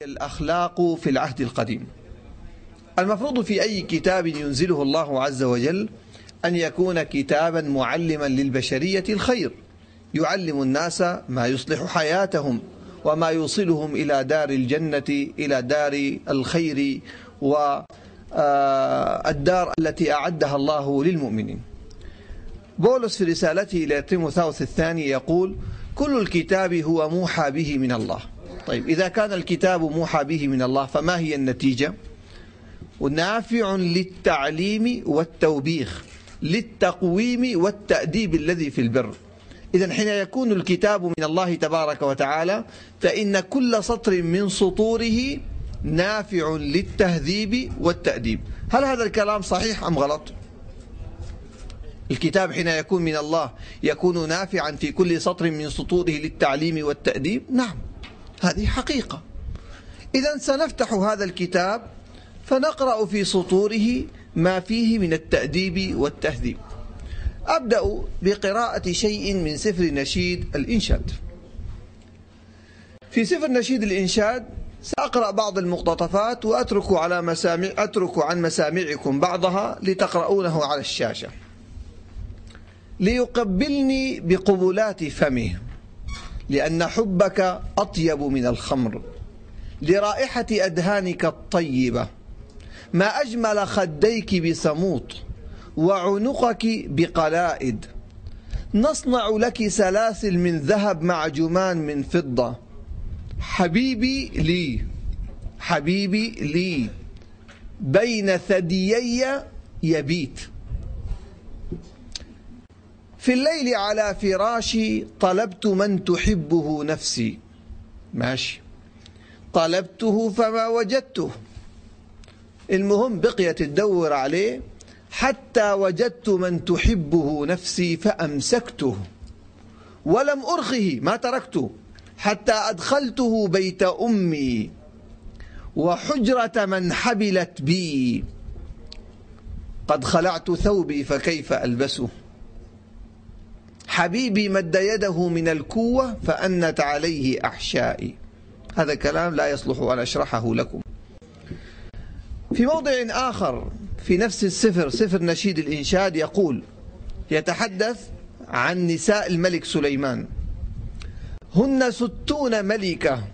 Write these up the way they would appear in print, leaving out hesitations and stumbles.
الأخلاق في العهد القديم. المفروض في أي كتاب ينزله الله عز وجل أن يكون كتابا معلما للبشرية الخير، يعلم الناس ما يصلح حياتهم وما يوصلهم إلى دار الجنة، إلى دار الخير والدار التي أعدها الله للمؤمنين. بولس في رسالته إلى تيموثاوس الثاني يقول: كل الكتاب هو موحى به من الله. طيب، إذا كان الكتاب موحى به من الله فما هي النتيجة؟ ونافع للتعليم والتوبيخ، للتقويم والتأديب الذي في البر. إذن حين يكون الكتاب من الله تبارك وتعالى فإن كل سطر من سطوره نافع للتهذيب والتأديب. هل هذا الكلام صحيح أم غلط؟ الكتاب حين يكون من الله يكون نافعا في كل سطر من سطوره للتعليم والتأديب؟ نعم، هذه حقيقة. إذن سنفتح هذا الكتاب فنقرأ في سطوره ما فيه من التأديب والتهذيب. أبدأ بقراءة شيء من سفر نشيد الإنشاد. في سفر نشيد الإنشاد سأقرأ بعض المقتطفات وأترك عن مسامعكم بعضها لتقرؤونه على الشاشة. ليقبلني بقبلات فمه، لأن حبك أطيب من الخمر، لرائحة أدهانك الطيبة. ما أجمل خديك بسموط، وعنقك بقلائد. نصنع لك سلاسل من ذهب مع جمان من فضة. حبيبي لي، حبيبي لي، بين ثديي يبيت. في الليل على فراشي طلبت من تحبه نفسي. ماشي، طلبته فما وجدته. المهم بقيت تدور عليه حتى وجدت من تحبه نفسي فأمسكته، ولم أرخه، ما تركته، حتى أدخلته بيت أمي وحجرة من حبلت بي. قد خلعت ثوبي فكيف ألبسه. حبيبي مد يده من الكوة فأنت عليه أحشائي. هذا كلام لا يصلح أن أشرحه لكم. في موضع آخر في نفس السفر، سفر نشيد الإنشاد، يقول، يتحدث عن نساء الملك سليمان: هن 60 ملكة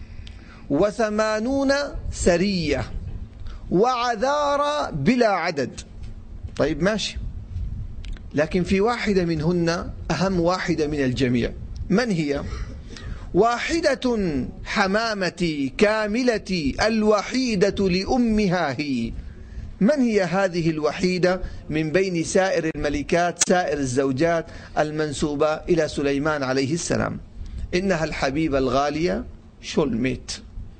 و80 سرية وعذارى بلا عدد. طيب ماشي، لكن في واحدة منهن أهم واحدة من الجميع. من هي؟ واحدة حمامتي كاملتي الوحيدة لأمها هي. من هي هذه الوحيدة من بين سائر الملكات، سائر الزوجات المنسوبة إلى سليمان عليه السلام؟ إنها الحبيبة الغالية شولميت.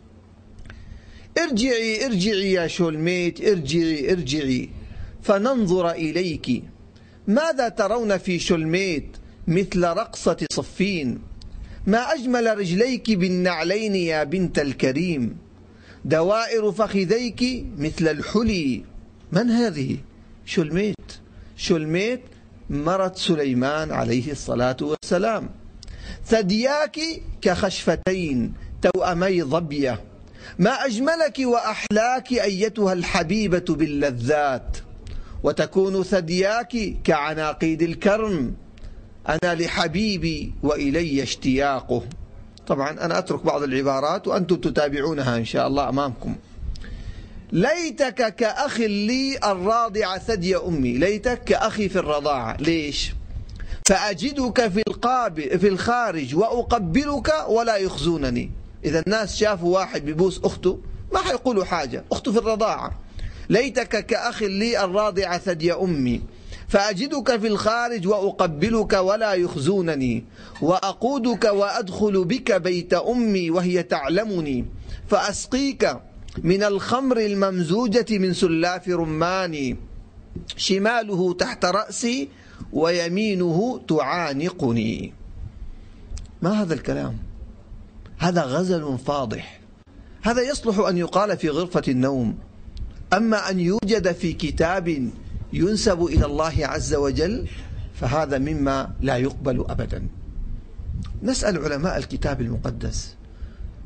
ارجعي ارجعي يا شولميت، ارجعي ارجعي فننظر إليك. ماذا ترون في شولميت مثل رقصة صفين؟ ما أجمل رجليك بالنعلين يا بنت الكريم. دوائر فخذيك مثل الحلي. من هذه؟ شولميت. شولميت مرت سليمان عليه الصلاة والسلام. ثدياك كخشفتين توأمي ظبية. ما أجملك وأحلاك أيتها الحبيبة باللذات. وتكون ثدياك كعناقيد الكرم. أنا لحبيبي وإلي اشتياقه. طبعا أنا أترك بعض العبارات وأنتم تتابعونها إن شاء الله أمامكم. ليتك كأخ لي الراضع ثدي أمي. ليتك كأخي في الرضاعة. ليش؟ فأجدك في الخارج وأقبلك ولا يخزونني. إذا الناس شافوا واحد بيبوس أخته ما حيقولوا حاجة، أخته في الرضاعة. ليتك كأخ لي الراضع ثدي أمي، فأجدك في الخارج وأقبلك ولا يخزونني، وأقودك وأدخل بك بيت أمي وهي تعلمني، فأسقيك من الخمر الممزوجة من سلاف رماني. شماله تحت رأسي ويمينه تعانقني. ما هذا الكلام؟ هذا غزل فاضح. هذا يصلح أن يقال في غرفة النوم، أما أن يوجد في كتاب ينسب إلى الله عز وجل فهذا مما لا يقبل أبدا. نسأل علماء الكتاب المقدس: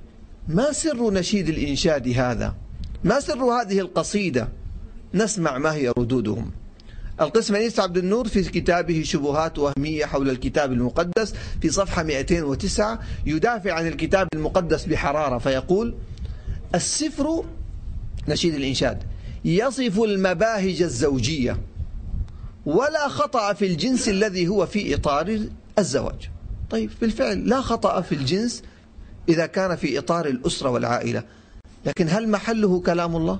ما سر نشيد الإنشاد هذا؟ ما سر هذه القصيدة؟ نسمع ما هي ردودهم. القسم أنيس عبد النور في كتابه شبهات وهمية حول الكتاب المقدس في صفحة 209 يدافع عن الكتاب المقدس بحرارة فيقول: السفر نشيد الإنشاد يصف المباهج الزوجية ولا خطأ في الجنس الذي هو في إطار الزواج. طيب بالفعل لا خطأ في الجنس إذا كان في إطار الأسرة والعائلة، لكن هل محله كلام الله؟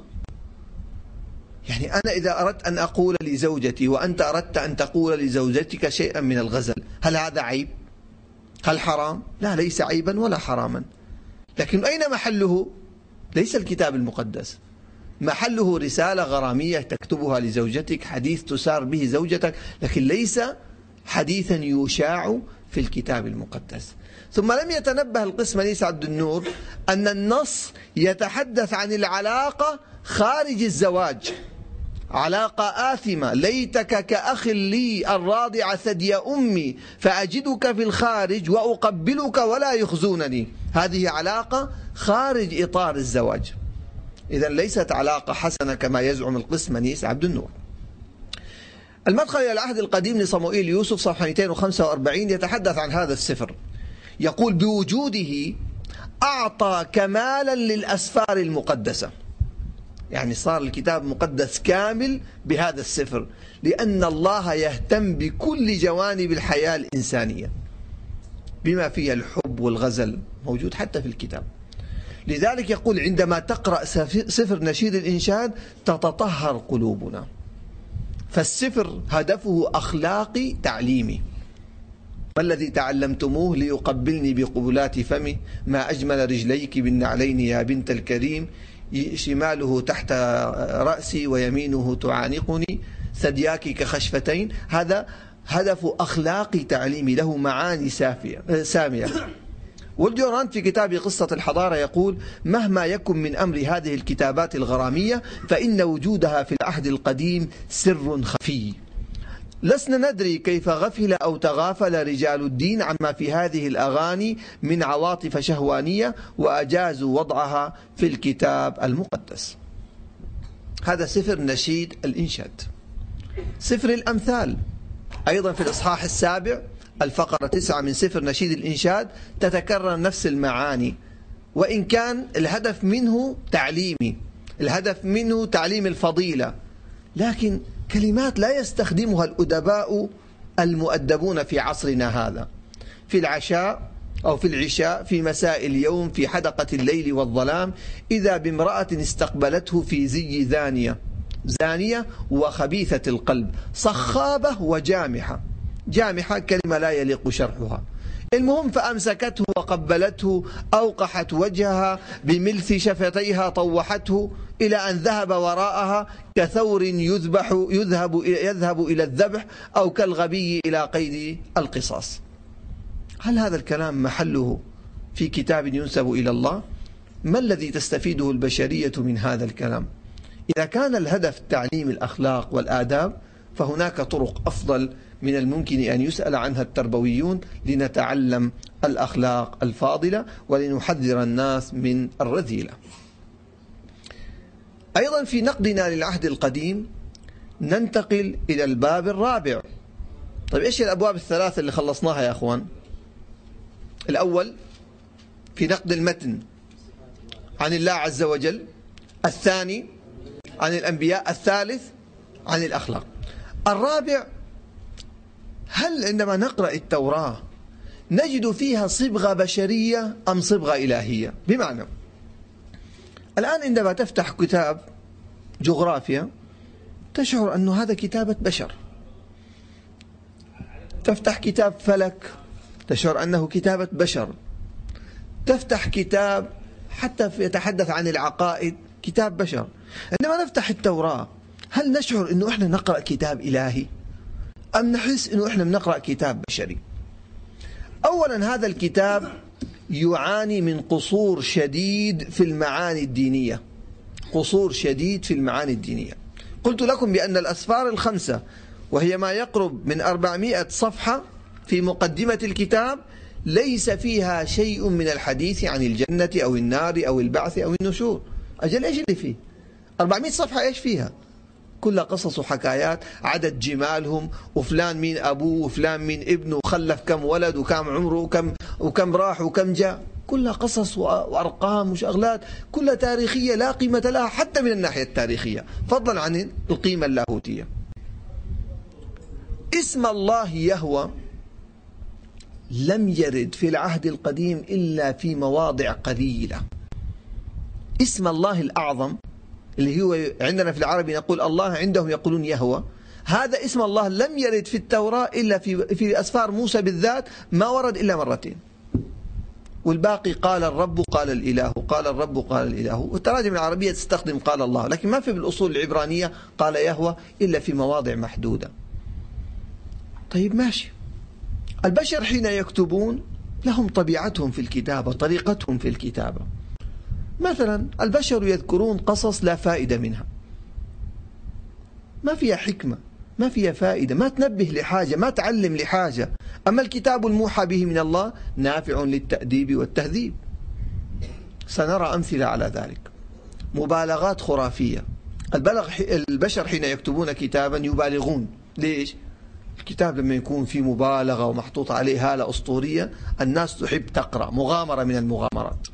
يعني أنا إذا أردت أن أقول لزوجتي وأنت أردت أن تقول لزوجتك شيئا من الغزل، هل هذا عيب؟ هل حرام؟ لا، ليس عيبا ولا حراما. لكن أين محله؟ ليس الكتاب المقدس، محله رسالة غرامية تكتبها لزوجتك، حديث تسار به زوجتك، لكن ليس حديثا يشاع في الكتاب المقدس. ثم لم يتنبه القسم أنيس عبد النور أن النص يتحدث عن العلاقة خارج الزواج، علاقة آثمة، ليتك كأخ لي الراضع ثدي أمي فأجدك في الخارج وأقبلك ولا يخزونني. هذه علاقة خارج إطار الزواج، إذن ليست علاقة حسنة كما يزعم القسم أنيس عبد النور. المدخل إلى العهد القديم لصموئيل يوسف صفحة 245 يتحدث عن هذا السفر، يقول: بوجوده أعطى كمالا للأسفار المقدسة، يعني صار الكتاب مقدس كامل بهذا السفر، لأن الله يهتم بكل جوانب الحياة الإنسانية بما فيها الحب والغزل، موجود حتى في الكتاب. لذلك يقول: عندما تقرأ سفر نشيد الإنشاد تتطهر قلوبنا. فالسفر هدفه أخلاقي تعليمي. ما الذي تعلمتموه ليقبلني بقبلات فمي، ما أجمل رجليك بالنعلين يا بنت الكريم، شماله تحت رأسي ويمينه تعانقني، ثدياك كخشفتين. هذا هدف أخلاقي تعليمي له معاني سامية. والديورانت في كتاب قصة الحضارة يقول: مهما يكن من أمر هذه الكتابات الغرامية فإن وجودها في العهد القديم سر خفي، لسنا ندري كيف غفل أو تغافل رجال الدين عما في هذه الأغاني من عواطف شهوانية وأجازوا وضعها في الكتاب المقدس. هذا سفر نشيد الإنشاد. سفر الأمثال أيضا في الإصحاح 7 الفقرة 9 من سفر نشيد الإنشاد تتكرر نفس المعاني، وإن كان الهدف منه تعليمي، الهدف منه تعليم الفضيلة، لكن كلمات لا يستخدمها الأدباء المؤدبون في عصرنا هذا. في العشاء أو في العشاء في مساء اليوم في حدقة الليل والظلام إذا بامرأة استقبلته في زي زانية وخبيثة القلب، صخابة وجامحة. جامحة كلمة لا يليق شرحها. المهم فأمسكته وقبلته، أوقحت وجهها بملث شفتيها، طوحته إلى أن ذهب وراءها كثور يذهب إلى الذبح، أو كالغبي إلى قيد القصاص. هل هذا الكلام محله في كتاب ينسب إلى الله؟ ما الذي تستفيده البشرية من هذا الكلام؟ إذا كان الهدف تعليم الأخلاق والآداب فهناك طرق أفضل من الممكن أن يسأل عنها التربويون لنتعلم الأخلاق الفاضلة ولنحذر الناس من الرذيلة. أيضا في نقدنا للعهد القديم ننتقل إلى الباب الرابع. طيب إيش الأبواب الثلاثة اللي خلصناها يا أخوان؟ الأول في نقد المتن عن الله عز وجل، الثاني عن الأنبياء، الثالث عن الأخلاق. الرابع، هل عندما نقرأ التوراة نجد فيها صبغة بشرية أم صبغة إلهية؟ بمعنى الآن عندما تفتح كتاب جغرافيا تشعر أن هذا كتابة بشر، تفتح كتاب فلك تشعر أنه كتابة بشر، تفتح كتاب حتى يتحدث عن العقائد كتاب بشر. عندما نفتح التوراة هل نشعر أنه إحنا نقرأ كتاب إلهي أم نحس أنه إحنا بنقرأ كتاب بشري؟ أولا هذا الكتاب يعاني من قصور شديد في المعاني الدينية، قصور شديد في المعاني الدينية. قلت لكم بأن الأسفار الخمسة وهي ما يقرب من 400 صفحة في مقدمة الكتاب ليس فيها شيء من الحديث عن الجنة أو النار أو البعث أو النشور. أجل إيش اللي فيه؟ 400 صفحة إيش فيها؟ كلها قصص وحكايات، عدد جمالهم، وفلان مين أبوه وفلان مين ابنه، وخلف كم ولد وكم عمره وكم راح وكم جاء. كلها قصص وأرقام وشغلات كلها تاريخية لا قيمة لها حتى من الناحية التاريخية، فضلا عن القيمة اللاهوتية. اسم الله يهوى لم يرد في العهد القديم إلا في مواضع قليلة. اسم الله الأعظم اللي هو عندنا في العربي نقول الله، عندهم يقولون يهوى، هذا اسم الله لم يرد في التوراة إلا في أسفار موسى بالذات، ما ورد إلا مرتين، والباقي قال الرب قال الإله، قال الرب قال الإله. والتراجم العربية تستخدم قال الله، لكن ما في بالأصول العبرانية قال يهوى إلا في مواضع محدودة. طيب ماشي، البشر حين يكتبون لهم طبيعتهم في الكتابة، طريقتهم في الكتابة. مثلا البشر يذكرون قصص لا فائدة منها، ما فيها حكمة، ما فيها فائدة، ما تنبه لحاجة، ما تعلم لحاجة. أما الكتاب الموحى به من الله نافع للتأديب والتهذيب. سنرى أمثلة على ذلك. مبالغات خرافية. البشر حين يكتبون كتابا يبالغون. ليش؟ الكتاب لما يكون فيه مبالغة ومحطوط عليه هالة أسطورية الناس تحب تقرأ، مغامرة من المغامرات.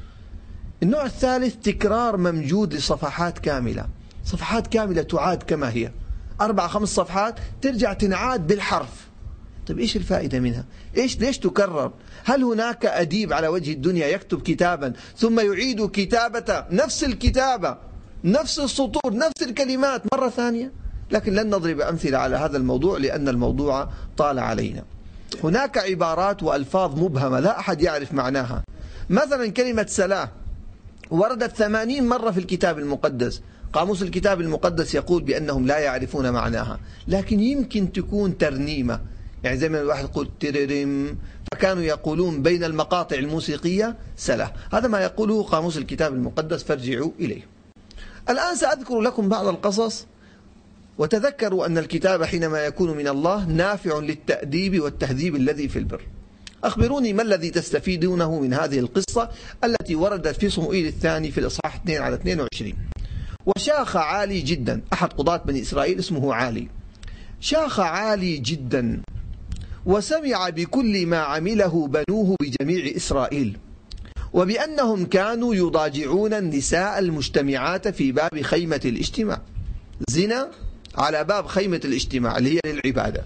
النوع الثالث تكرار ممجود لصفحات كاملة، صفحات كاملة تعاد كما هي، 4-5 صفحات ترجع تنعاد بالحرف. طيب إيش الفائدة منها؟ ليش تكرر؟ هل هناك أديب على وجه الدنيا يكتب كتابا ثم يعيد كتابة نفس الكتابة، نفس السطور، نفس الكلمات مرة ثانية؟ لكن لن نضرب أمثلة على هذا الموضوع لأن الموضوع طال علينا. هناك عبارات وألفاظ مبهمة لا أحد يعرف معناها. مثلا كلمة سلام وردت 80 مرة في الكتاب المقدس، قاموس الكتاب المقدس يقول بأنهم لا يعرفون معناها، لكن يمكن تكون ترنيمة، يعني زي ما الواحد يقول تررم، فكانوا يقولون بين المقاطع الموسيقية سلا. هذا ما يقوله قاموس الكتاب المقدس، فارجعوا إليه. الآن سأذكر لكم بعض القصص، وتذكروا أن الكتاب حينما يكون من الله نافع للتأديب والتهذيب الذي في البر. أخبروني ما الذي تستفيدونه من هذه القصة التي وردت في صموئيل الثاني في الإصحاح 2-22. وشاخ عالي جدا، أحد قضاة بني إسرائيل اسمه عالي، شاخ عالي جدا وسمع بكل ما عمله بنوه بجميع إسرائيل، وبأنهم كانوا يضاجعون النساء المجتمعات في باب خيمة الاجتماع، زنا على باب خيمة الاجتماع اللي هي للعبادة.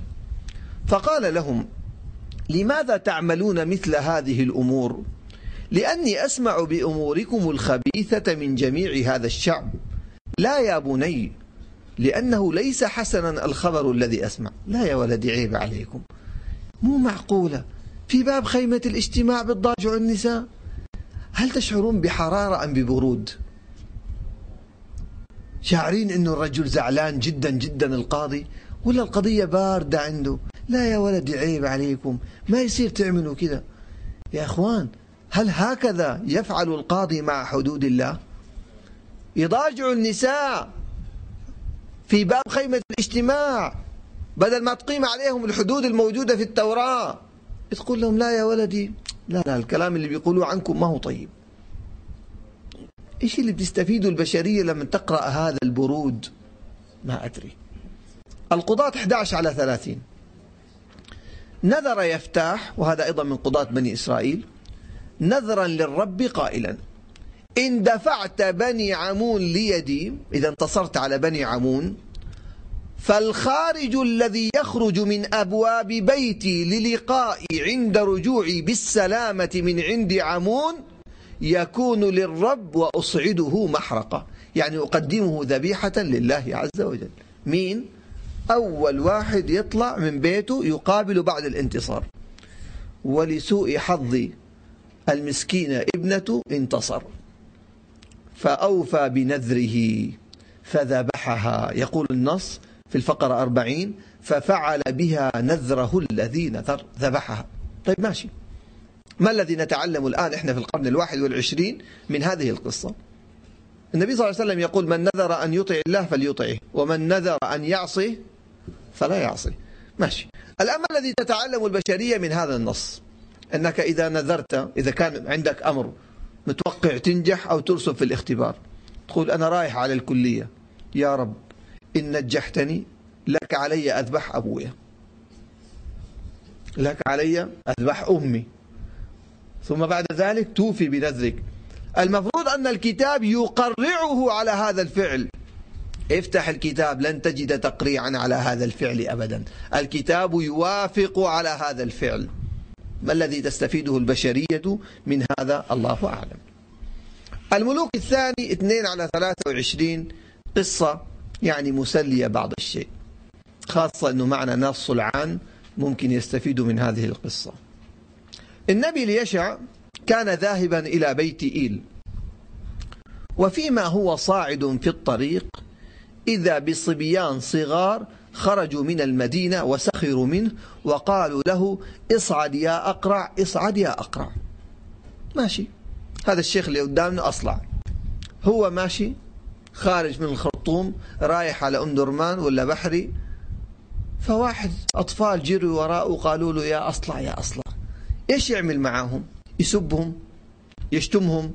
فقال لهم: لماذا تعملون مثل هذه الأمور؟ لأني أسمع بأموركم الخبيثة من جميع هذا الشعب. لا يا بني، لأنه ليس حسنا الخبر الذي أسمع. لا يا ولدي، عيب عليكم، مو معقولة في باب خيمة الاجتماع بتضاجعوا النساء. هل تشعرون بحرارة أم ببرود؟ شاعرين أنه الرجل زعلان جدا جدا القاضي، ولا القضية باردة عنده؟ لا يا ولدي، عيب عليكم، ما يصير تعملوا كذا. يا أخوان، هل هكذا يفعل القاضي مع حدود الله؟ يضاجع النساء في باب خيمة الاجتماع بدل ما تقيم عليهم الحدود الموجودة في التوراة. تقول لهم: لا يا ولدي، لا الكلام اللي بيقولوه عنكم ما هو طيب. إيش اللي بتستفيدوا البشرية لما تقرأ هذا البرود؟ ما أدري. القضاة 11-30. نذر يفتاح، وهذا أيضا من قضاة بني إسرائيل، نذرا للرب قائلا: إن دفعت بني عمون ليدي، إذا انتصرت على بني عمون، فالخارج الذي يخرج من أبواب بيتي للقائي عند رجوعي بالسلامة من عند عمون يكون للرب وأصعده محرقة، يعني أقدمه ذبيحة لله عز وجل. مين؟ أول واحد يطلع من بيته يقابل بعد الانتصار. ولسوء حظ المسكينة ابنته انتصر فأوفى بنذره فذبحها. يقول النص في الفقرة 40: ففعل بها نذره الذي نذر، ذبحها. طيب ماشي، ما الذي نتعلم الآن إحنا في القرن 21 من هذه القصة؟ النبي صلى الله عليه وسلم يقول: من نذر أن يطع الله فليطعه، ومن نذر أن يعصي فلا يعصي. ماشي. الآن ما الذي تتعلم البشرية من هذا النص؟ أنك إذا نذرت، إذا كان عندك أمر متوقع تنجح أو ترسب في الاختبار، تقول أنا رايح على الكلية، يا رب إن نجحتني لك علي أذبح أبويا، لك علي أذبح أمي، ثم بعد ذلك توفي بنذرك. المفروض أن الكتاب يقرعه على هذا الفعل. افتح الكتاب لن تجد تقريعا على هذا الفعل أبدا، الكتاب يوافق على هذا الفعل. ما الذي تستفيده البشرية من هذا؟ الله أعلم. الملوك الثاني 2/23، قصة يعني مسلية بعض الشيء، خاصة أنه معنا ناس صلعان ممكن يستفيدوا من هذه القصة. النبي اليشع كان ذاهبا إلى بيت إيل، وفيما هو صاعد في الطريق إذا بصبيان صغار خرجوا من المدينة وسخروا منه وقالوا له اصعد يا أقرع، اصعد يا أقرع. ماشي، هذا الشيخ اللي قدامنا أصلع، هو ماشي خارج من الخرطوم رايح على أم درمان ولا بحري، فواحد أطفال جروا وراءه وقالوا له يا أصلع يا أصلع. إيش يعمل معاهم؟ يسبهم، يشتمهم،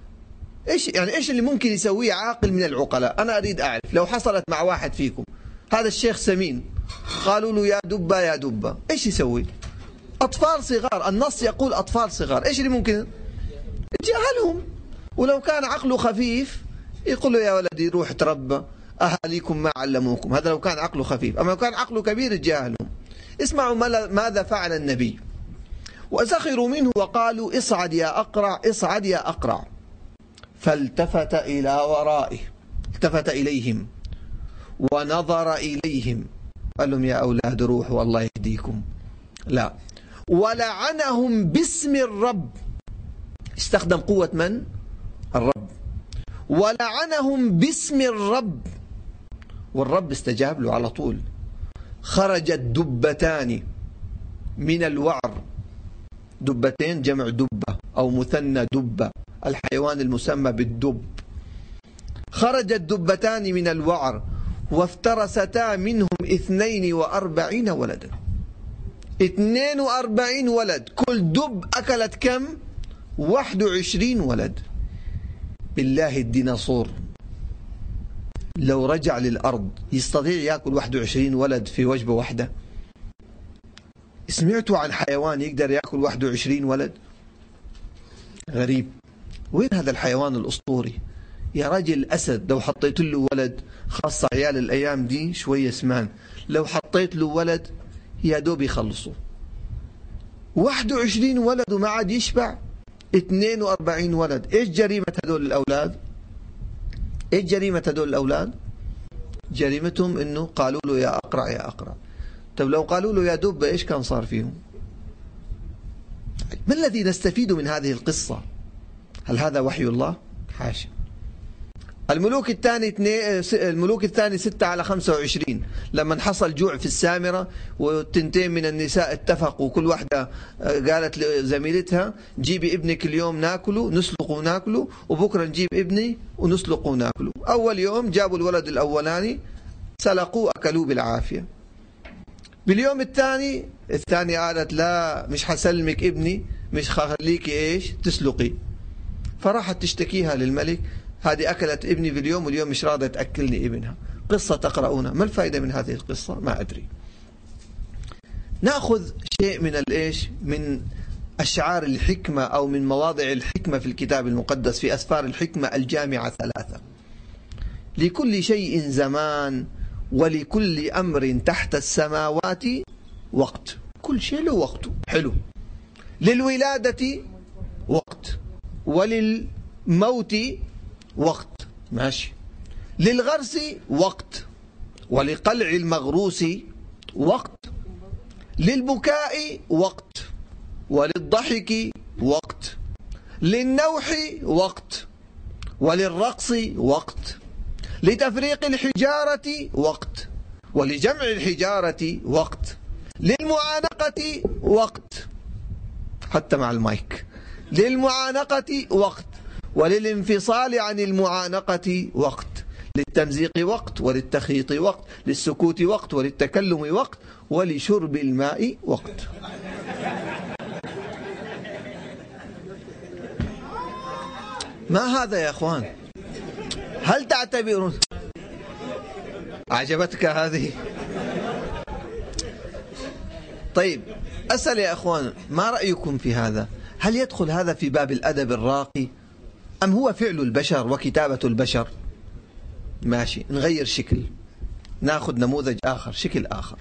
إيش اللي ممكن يسويه عاقل من العقلاء؟ أنا أريد أعرف لو حصلت مع واحد فيكم، هذا الشيخ سمين، قالوا له يا دبة يا دبة، إيش يسوي؟ أطفال صغار، النص يقول أطفال صغار، إيش اللي ممكن؟ يتجاهلهم، ولو كان عقله خفيف يقول له يا ولدي روح تربى، أهاليكم ما علموكم، هذا لو كان عقله خفيف. أما لو كان عقله كبير يتجاهلهم. اسمعوا ماذا فعل النبي. وسخروا منه وقالوا اصعد يا أقرع، اصعد يا أقرع. فالتفت إلى ورائه، التفت إليهم ونظر إليهم، قال لهم يا أولاد روحوا الله يهديكم. لا، ولعنهم باسم الرب، استخدم قوة من؟ الرب. ولعنهم باسم الرب، والرب استجاب له على طول. خرجت دبتان من الوعر، دبتين جمع دبة أو مثنى دبة، الحيوان المسمى بالدب. خرجت دبتان من الوعر وافترستا منهم 42 ولدا. 42 ولد، كل دب أكلت كم؟ 21 ولد. بالله الديناصور لو رجع للأرض يستطيع يأكل 21 ولد في وجبة واحدة؟ سمعتوا عن حيوان يقدر يأكل 21 ولد؟ غريب. وين هذا الحيوان الأسطوري؟ يا راجل الأسد لو حطيت له ولد، خاصة عيال الأيام دي شوية سمان، لو حطيت له ولد يا دوب يخلصوا. 21 ولد وما عاد يشبع. 42 ولد. ايش جريمة هذول الأولاد؟ ايش جريمة هذول الأولاد؟ جريمتهم انه قالوا له يا أقرع يا أقرع. طب لو قالوا له يا دب ايش كان صار فيهم؟ ما الذي نستفيد من هذه القصة؟ هل هذا وحي الله؟ حاشا. الملوك الثاني 6/25، لما حصل جوع في السامرة والتنتين من النساء اتفقوا، كل واحدة قالت لزميلتها جيبي ابنك اليوم ناكله نسلقه ناكله، وبكرة نجيب ابني ونسلقه ناكله. أول يوم جابوا الولد الأولاني سلقوه أكلوه بالعافية. باليوم الثاني قالت لا مش حسلمك ابني، مش خليكي ايش تسلقي. فراحت تشتكيها للملك، هذه أكلت ابني في اليوم واليوم مش راضية تأكلني ابنها. قصة تقرؤونها، ما الفائدة من هذه القصة؟ ما أدري. نأخذ شيء من الإيش، من أشعار الحكمة أو من مواضع الحكمة في الكتاب المقدس، في أسفار الحكمة الجامعة 3: لكل شيء زمان ولكل أمر تحت السماوات وقت. كل شيء له وقته. حلو. للولادة وقت، وللموت وقت، ماشي. للغرس وقت، ولقلع المغروس وقت، للبكاء وقت، وللضحك وقت، للنوح وقت، وللرقص وقت، لتفريق الحجارة وقت، ولجمع الحجارة وقت، للمعانقة وقت، حتى مع المايك، للمعانقة وقت، وللانفصال عن المعانقة وقت، للتمزيق وقت، وللتخيط وقت، للسكوت وقت، وللتكلم وقت، ولشرب الماء وقت. ما هذا يا أخوان؟ هل تعتبرون أعجبتك هذه؟ طيب أسأل يا أخوان، ما رأيكم في هذا؟ هل يدخل هذا في باب الأدب الراقي أم هو فعل البشر وكتابة البشر؟ ماشي، نغير شكل، ناخذ نموذج آخر، شكل آخر.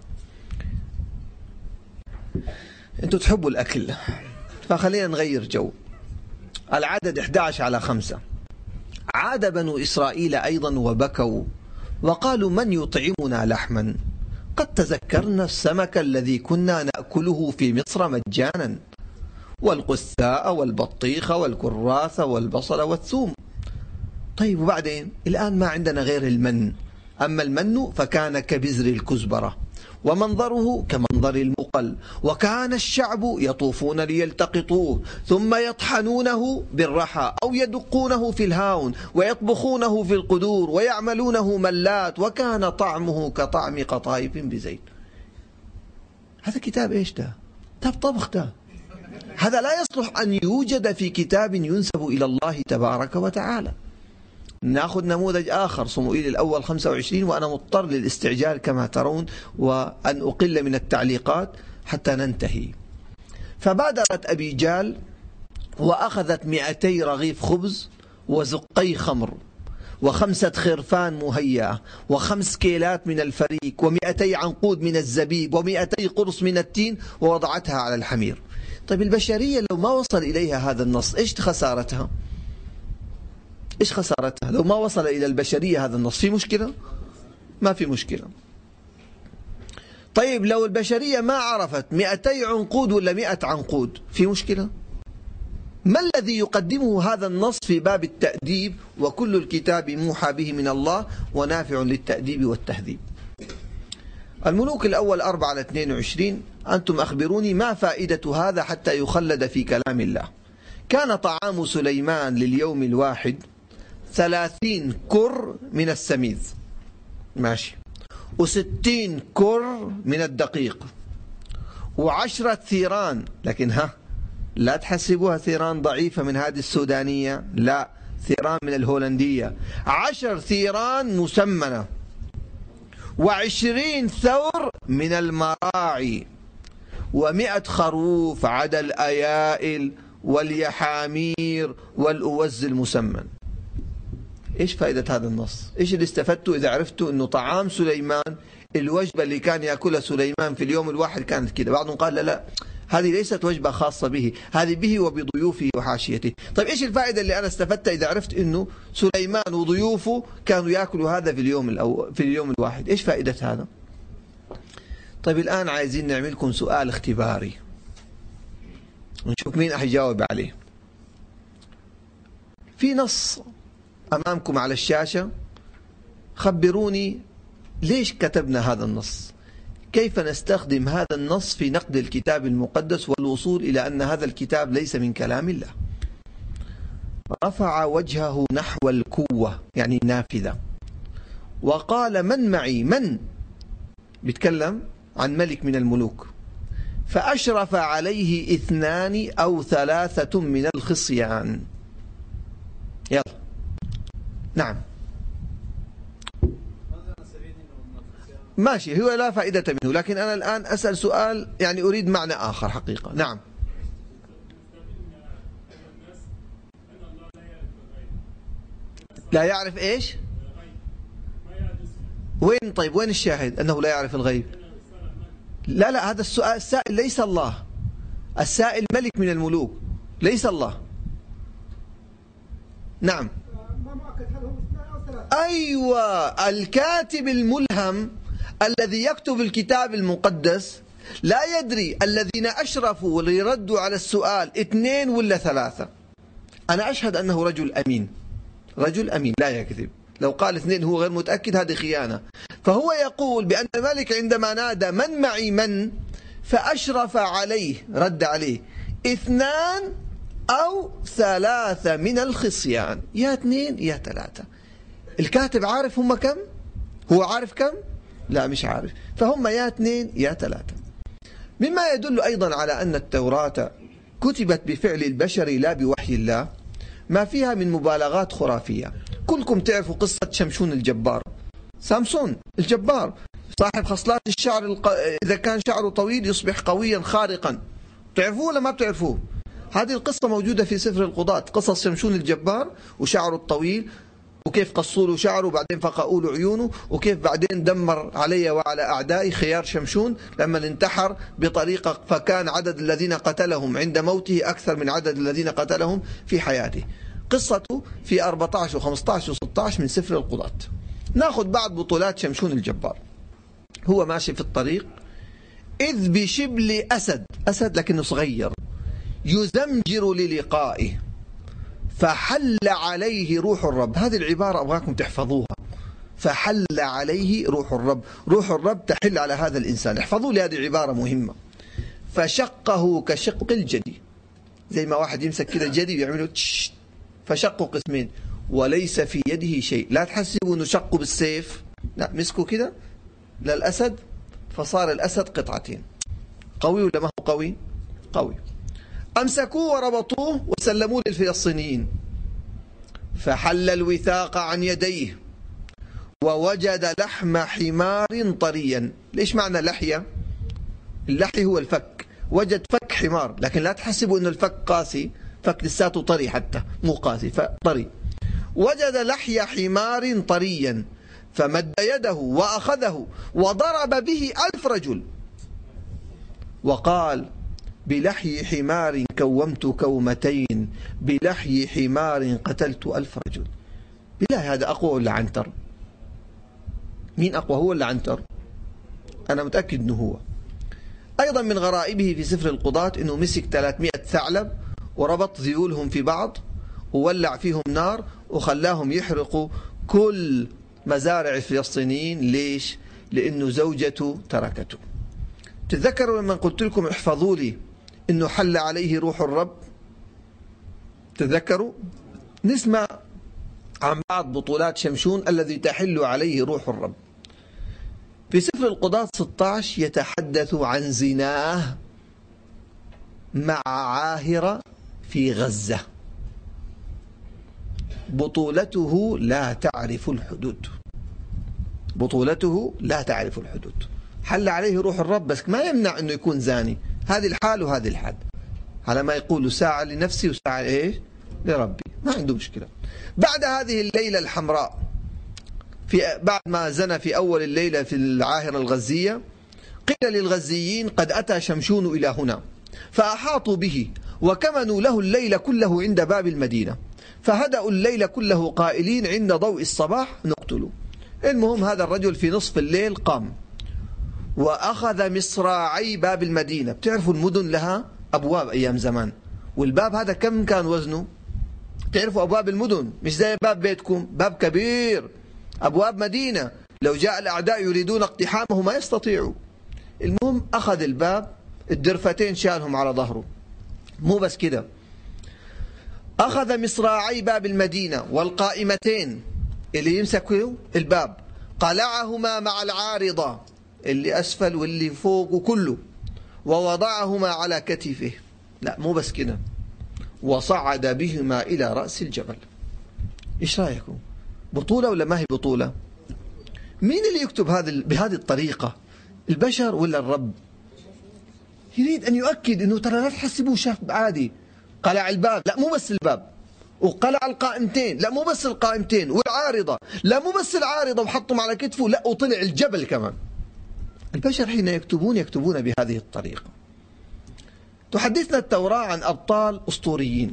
أنتوا تحبوا الأكل، فخلينا نغير جو. العدد 11/5. عاد بنو إسرائيل أيضا وبكوا وقالوا من يطعمنا لحما قد تذكرنا السمك الذي كنا نأكله في مصر مجانا والقثاء والبطيخ والكراث والبصل والثوم. طيب وبعدين؟ الآن ما عندنا غير المن، أما المن فكان كبزر الكزبرة ومنظره كمنظر المقل، وكان الشعب يطوفون ليلتقطوه ثم يطحنونه بالرحى أو يدقونه في الهاون ويطبخونه في القدور ويعملونه ملات وكان طعمه كطعم قطايف بزيت. هذا كتاب إيش ده؟ كتاب طبخ ده. هذا لا يصلح أن يوجد في كتاب ينسب إلى الله تبارك وتعالى. نأخذ نموذج آخر، صموئيل الأول 25، وأنا مضطر للاستعجال كما ترون وأن أقل من التعليقات حتى ننتهي. فبادرت أبيجال وأخذت 200 رغيف خبز وزقي خمر و5 خرفان مهيئة و5 كيلات من الفريك و200 عنقود من الزبيب و200 قرص من التين ووضعتها على الحمير. طيب البشرية لو ما وصل إليها هذا النص إيش خسارتها؟ إيش خسارتها لو ما وصل إلى البشرية هذا النص؟ في مشكلة؟ ما في مشكلة. طيب لو البشرية ما عرفت 200 عنقود ولا 100 عنقود، في مشكلة؟ ما الذي يقدمه هذا النص في باب التأديب؟ وكل الكتاب موحى به من الله ونافع للتأديب والتهذيب. الملوك الأول 4/22. أنتم أخبروني ما فائدة هذا حتى يخلد في كلام الله. كان طعام سليمان لليوم الواحد 30 كر من السميد، ماشي، و60 كر من الدقيق، و10 ثيران، لكن لا تحسبوها ثيران ضعيفة من هذه السودانية، لا، ثيران من الهولندية، 10 ثيران مسمنة، و20 ثور من المراعي، و100 خروف عدا الأيائل واليحامير والأوز المسمن. إيش فائدة هذا النص؟ إيش اللي استفدتوا إذا عرفتوا أنه طعام سليمان، الوجبة اللي كان يأكلها سليمان في اليوم الواحد كانت كده؟ بعضهم قال لا هذه ليست وجبة خاصة به، هذه به وبضيوفه وحاشيته. طيب إيش الفائدة اللي أنا استفدتها إذا عرفت أنه سليمان وضيوفه كانوا يأكلوا هذا في اليوم الواحد؟ إيش فائدة هذا؟ طيب الآن عايزين نعملكم سؤال اختباري ونشوف مين حيجاوب عليه. في نص أمامكم على الشاشة، خبروني ليش كتبنا هذا النص؟ كيف نستخدم هذا النص في نقد الكتاب المقدس والوصول إلى أن هذا الكتاب ليس من كلام الله؟ رفع وجهه نحو الكوة يعني النافذة وقال من معي؟ من بيتكلم عن ملك من الملوك. فأشرف عليه 2 أو 3 من الخصيان. يلا نعم ماشي، هو لا فائدة منه، لكن أنا الآن أسأل سؤال يعني أريد معنى آخر حقيقة. نعم. لا يعرف إيش؟ وين؟ طيب وين الشاهد أنه لا يعرف الغيب؟ لا هذا السؤال السائل ليس الله، السائل ملك من الملوك ليس الله. نعم أيوة، الكاتب الملهم الذي يكتب الكتاب المقدس لا يدري الذين أشرفوا واللي ردوا على السؤال 2 ولا 3. أنا أشهد أنه رجل أمين، رجل أمين لا يكذب. لو قال 2 هو غير متأكد هذه خيانة. فهو يقول بأن الملك عندما نادى من معي من، فأشرف عليه رد عليه 2 أو 3 من الخصيان، يا 2 يا 3. الكاتب عارف هم كم؟ هو عارف كم؟ لا مش عارف، فهم يا 2 يا 3. مما يدل أيضا على أن التوراة كتبت بفعل البشر لا بوحي الله، ما فيها من مبالغات خرافية. كلكم تعرفوا قصة شمشون الجبار، سامسون الجبار صاحب خصلات الشعر إذا كان شعره طويل يصبح قويا خارقا. تعرفوه ولا ما بتعرفوه؟ هذه القصة موجودة في سفر القضاة، قصص شمشون الجبار وشعره الطويل، وكيف قصوا له شعره وبعدين فقعوا له عيونه، وكيف بعدين دمر علي وعلى أعدائي خيار شمشون لما انتحر بطريقة فكان عدد الذين قتلهم عند موته أكثر من عدد الذين قتلهم في حياته. قصته في 14 و15 و16 من سفر القضاة. ناخذ بعض بطولات شمشون الجبار. هو ماشي في الطريق إذ بشبل أسد، أسد لكنه صغير، يزمجر للقائه فحل عليه روح الرب. هذه العبارة أبغاكم تحفظوها، فحل عليه روح الرب، روح الرب تحل على هذا الإنسان. احفظوا لي هذه العبارة مهمة. فشقه كشق الجدي، زي ما واحد يمسك كده الجدي ويعمله تش، فشقه قسمين وليس في يده شيء. لا تحسبوا انه شقه بالسيف، لا، مسكوا كده للأسد فصار الأسد قطعتين. قوي ولا ما هو قوي؟ قوي. أمسكوه وربطوه وسلموه للفلسطينيين فحل الوثاق عن يديه ووجد لحم حمار طريا. ليش معنى لحية؟ اللحي هو الفك، وجد فك حمار، لكن لا تحسبوا أن الفك قاسي، فك لساته طري حتى مو قاسي، فطري. وجد لحي حمار طريا فمد يده وأخذه وضرب به 1000 رجل وقال بلحي حمار كومت كومتين، بلحي حمار قتلت 1000 رجل. بالله هذا أقوى ولا عنتر؟ مين أقوى، هو ولا عنتر؟ أنا متأكد أنه هو. أيضا من غرائبه في سفر القضاة أنه مسك 300 ثعلب وربط ذيولهم في بعض وولع فيهم نار وخلاهم يحرقوا كل مزارع الفلسطينيين. ليش؟ لأنه زوجته تركته. تتذكروا لما قلت لكم احفظوا لي أنه حل عليه روح الرب؟ تتذكروا؟ نسمع عن بعض بطولات شمشون الذي تحل عليه روح الرب. في سفر القضاة 16 يتحدث عن زناه مع عاهرة في غزة. بطولته لا تعرف الحدود، بطولته لا تعرف الحدود. حل عليه روح الرب بس ما يمنع أنه يكون زاني، هذه الحال وهذه الحال، على ما يقول ساعة لنفسي وساعة إيش لربي، ما عنده مشكلة. بعد هذه الليلة الحمراء، بعد ما زنى في أول الليلة في العاهرة الغزية، قيل للغزيين قد أتى شمشون إلى هنا، فأحاطوا به وكمنوا له الليل كله عند باب المدينة، فهدأوا الليل كله قائلين عند ضوء الصباح نقتله. المهم هذا الرجل في نصف الليل قام وأخذ مصراعي باب المدينة. بتعرفوا المدن لها أبواب أيام زمان، والباب هذا كم كان وزنه؟ تعرفوا أبواب المدن مش زي باب بيتكم، باب كبير، أبواب مدينة، لو جاء الأعداء يريدون اقتحامه ما يستطيعوا. المهم أخذ الباب، الدرفتين شالهم على ظهره. مو بس كده، أخذ مصراعي باب المدينة والقائمتين اللي يمسكوا الباب، قلعهما مع العارضة اللي أسفل واللي فوق وكله، ووضعهما على كتفه. لا مو بس كده، وصعد بهما إلى رأس الجبل. إيش رأيكم؟ بطولة ولا ما هي بطولة؟ مين اللي يكتب بهذه الطريقة، البشر ولا الرب؟ يريد أن يؤكد أنه ترى لا تحسبوه شاب عادي، قلع الباب، لا مو بس الباب، وقلع القائمتين، لا مو بس القائمتين، والعارضة، لا مو بس العارضة وحطهم على كتفه، لا وطلع الجبل كمان. البشر حين يكتبون بهذه الطريقة. تحدثنا التوراة عن أبطال أسطوريين،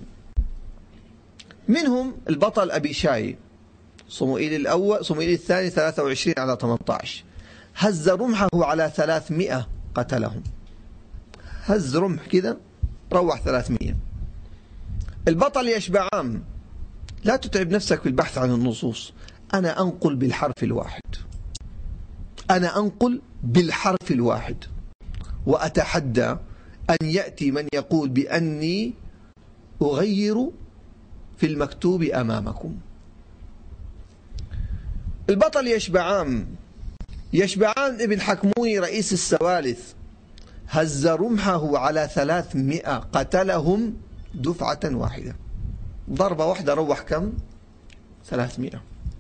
منهم البطل أبي شاي، صموئيل الثاني 23 على 18. هز رمحه على 300 قتلهم، هز رمح كده روح 300. البطل يشبعام، لا تتعب نفسك في البحث عن النصوص، أنا أنقل بالحرف الواحد، أنا أنقل بالحرف الواحد، وأتحدى أن يأتي من يقول بأني أغير في المكتوب أمامكم. البطل يشبعان ابن حكموني رئيس السوالث، هز رمحه على 300 قتلهم دفعة واحدة. ضربة واحدة روح كم؟ 300.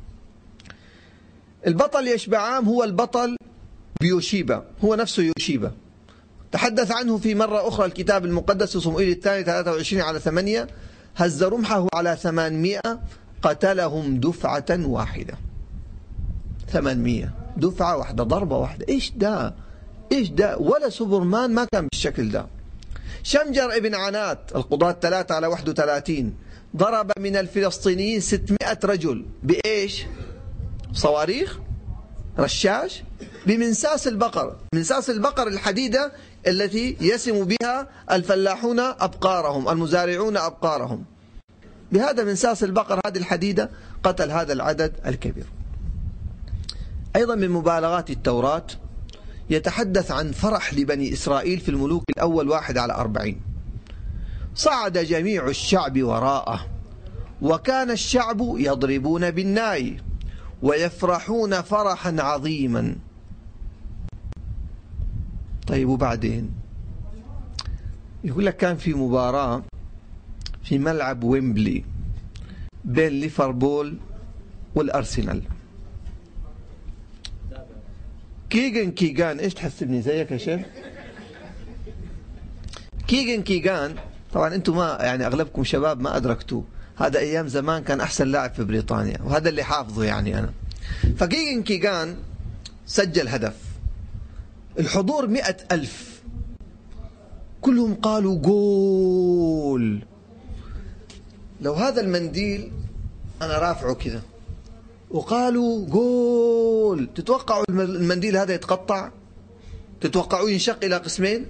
البطل يشبعام هو البطل بيوشيبا، هو نفسه يوشيبا، تحدث عنه في مرة أخرى الكتاب المقدس في صموئيل الثاني 23:8. هز رمحه على 800 قتلهم دفعة واحدة. 800 دفعة واحدة، ضربة واحدة. إيش ده؟ إيش ده؟ ولا سوبرمان ما كان بالشكل ده. شمجر ابن عنات القضاة 3/31 ضرب من الفلسطينيين 600 رجل بإيش؟ صواريخ؟ رشاش؟ بمنساس البقر، منساس البقر الحديدة التي يسم بها الفلاحون أبقارهم، المزارعون أبقارهم. بهذا منساس البقر هذه الحديدة قتل هذا العدد الكبير. أيضا من مبالغات التوراة يتحدث عن فرح لبني إسرائيل في الملوك الأول 1/40. صعد جميع الشعب وراءه، وكان الشعب يضربون بالناي ويفرحون فرحا عظيما. طيب وبعدين؟ يقول لك كان في مباراة في ملعب ويمبلي بين ليفربول والأرسنال. كيغان ايش تحسبني زيك يا شيخ؟ كيغان طبعا انتم ما يعني اغلبكم شباب ما ادركتوه، هذا ايام زمان كان احسن لاعب في بريطانيا، وهذا اللي حافظه يعني انا. كيغان سجل هدف، الحضور 100,000 كلهم قالوا جول. لو هذا المنديل انا رافعه كذا وقالوا جول، تتوقعوا المنديل هذا يتقطع؟ تتوقعوا ينشق إلى قسمين؟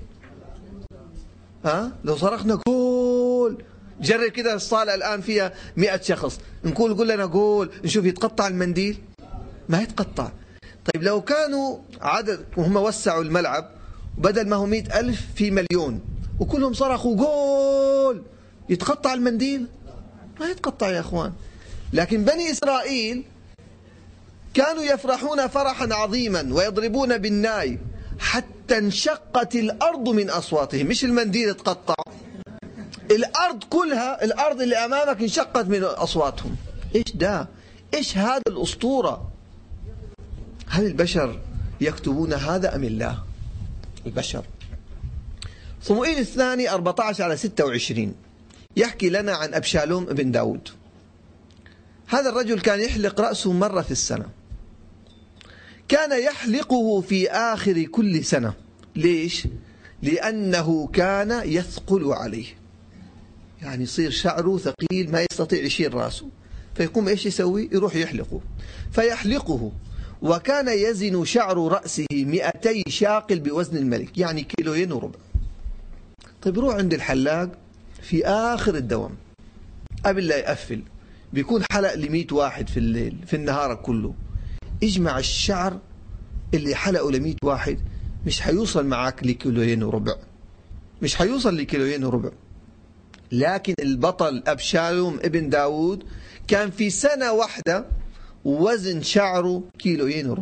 لو صرخنا جول، جرب كده الصالة الآن فيها 100 شخص، نقول قول لنا جول، نشوف يتقطع المنديل؟ ما يتقطع. طيب لو كانوا عدد وهم وسعوا الملعب، بدل ما هو 100,000 في 1,000,000 وكلهم صرخوا جول، يتقطع المنديل؟ ما يتقطع يا أخوان. لكن بني إسرائيل كانوا يفرحون فرحا عظيما ويضربون بالناي حتى انشقت الأرض من أصواتهم. مش المنديل اتقطع، الأرض كلها، الأرض اللي أمامك انشقت من أصواتهم. إيش ده؟ إيش هذا الأسطورة؟ هل البشر يكتبون هذا أم الله؟ البشر. صموئيل الثاني 14/26 يحكي لنا عن أبشالوم ابن داود. هذا الرجل كان يحلق رأسه مرة في السنة، كان يحلقه في آخر كل سنة. ليش؟ لأنه كان يثقل عليه، يعني يصير شعره ثقيل ما يستطيع يشيل رأسه، فيقوم إيش يسوي؟ يروح يحلقه، فيحلقه. وكان يزن شعر رأسه 200 شاقل بوزن الملك، يعني 2.25 كيلو. طيب روح عند الحلاق في آخر الدوام قبل لا يقفل، بيكون حلق ل100 واحد في الليل، في النهار كله. اجمع الشعر اللي حلقه ل100 واحد، مش حيوصل معك ل2.25 كيلو، مش حيوصل ل2.25 كيلو. لكن البطل أبشالوم ابن داود كان في سنة واحدة وزن شعره 1.25 كيلو.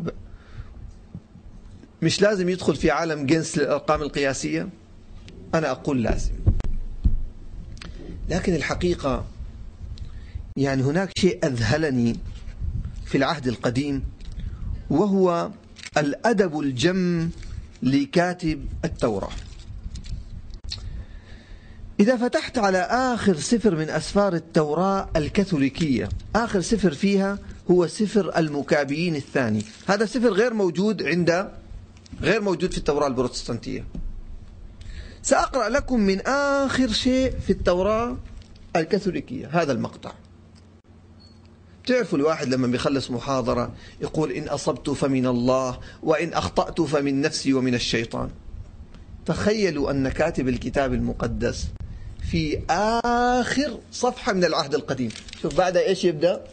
مش لازم يدخل في عالم جنس للأرقام القياسية؟ أنا أقول لازم. لكن الحقيقة يعني هناك شيء أذهلني في العهد القديم، وهو الأدب الجم لكاتب التوراة. إذا فتحت على آخر سفر من أسفار التوراة الكاثوليكية، آخر سفر فيها هو سفر المكابيين الثاني. هذا سفر غير موجود في التوراة البروتستانتية. سأقرأ لكم من آخر شيء في التوراة الكاثوليكية هذا المقطع. تعرفوا الواحد لما بيخلص محاضرة يقول إن أصبت فمن الله وإن أخطأت فمن نفسي ومن الشيطان. تخيلوا أن كاتب الكتاب المقدس في آخر صفحة من العهد القديم، شوف بعد إيش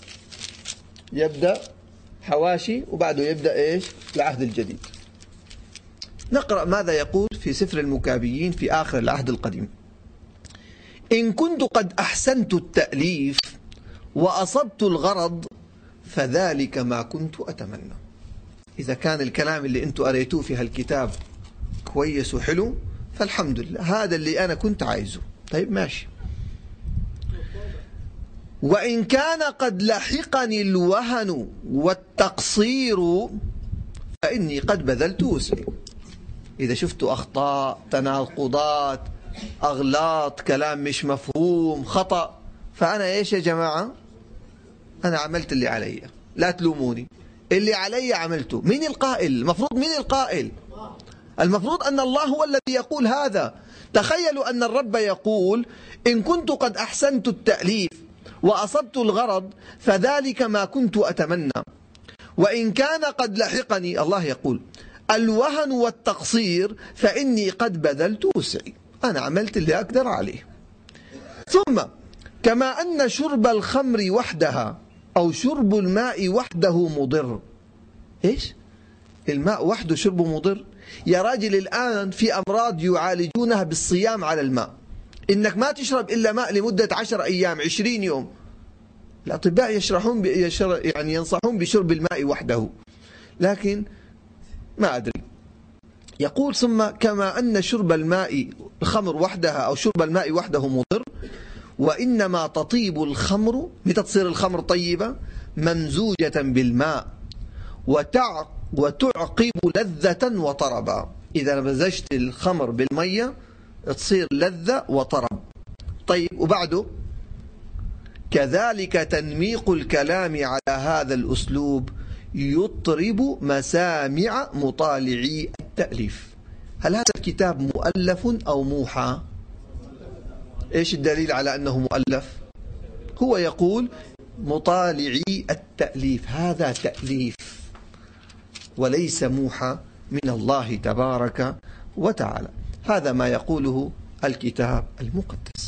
يبدأ حواشي، وبعده يبدأ إيش العهد الجديد. نقرأ ماذا يقول في سفر المكابيين في آخر العهد القديم. إن كنت قد أحسنت التأليف وأصبت الغرض فذلك ما كنت أتمنى. إذا كان الكلام اللي أنتم قريتوه في هالكتاب كويس وحلو فالحمد لله، هذا اللي أنا كنت عايزه. طيب ماشي. وإن كان قد لحقني الوهن والتقصير فإني قد بذلت وسعي. إذا شفت أخطاء، تناقضات، أغلاط، كلام مش مفهوم، خطأ، فأنا إيش يا جماعة؟ أنا عملت اللي علي، لا تلوموني، اللي علي عملته. مين القائل؟ المفروض مين القائل؟ المفروض أن الله هو الذي يقول هذا. تخيلوا أن الرب يقول: إن كنت قد أحسنت التأليف وأصبت الغرض فذلك ما كنت أتمنى، وإن كان قد لحقني، الله يقول، الوهن والتقصير فإني قد بذلت وسعي، أنا عملت اللي أقدر عليه. ثم كما أن شرب الخمر وحدها أو شرب الماء وحده مضر. إيش؟ الماء وحده شربه مضر؟ يا راجل الآن في أمراض يعالجونها بالصيام على الماء، إنك ما تشرب إلا ماء لمدة 10 أيام 20 يوم. الأطباء يعني ينصحون بشرب الماء وحده، لكن ما أدري. يقول: ثم كما أن شرب الماء الخمر وحدها أو شرب الماء وحده مضر، وإنما تطيب الخمر، متى تصير الخمر طيبة؟ ممزوجة بالماء وتعقب لذة وطربا. إذا مزجت الخمر بالمية تصير لذة وطرب. طيب، وبعده كذلك تنميق الكلام على هذا الأسلوب يطرب مسامع مطالعي التأليف. هل هذا الكتاب مؤلف أو موحى؟ إيش الدليل على أنه مؤلف؟ هو يقول مطالعي التأليف، هذا تأليف وليس موحى من الله تبارك وتعالى. هذا ما يقوله الكتاب المقدس.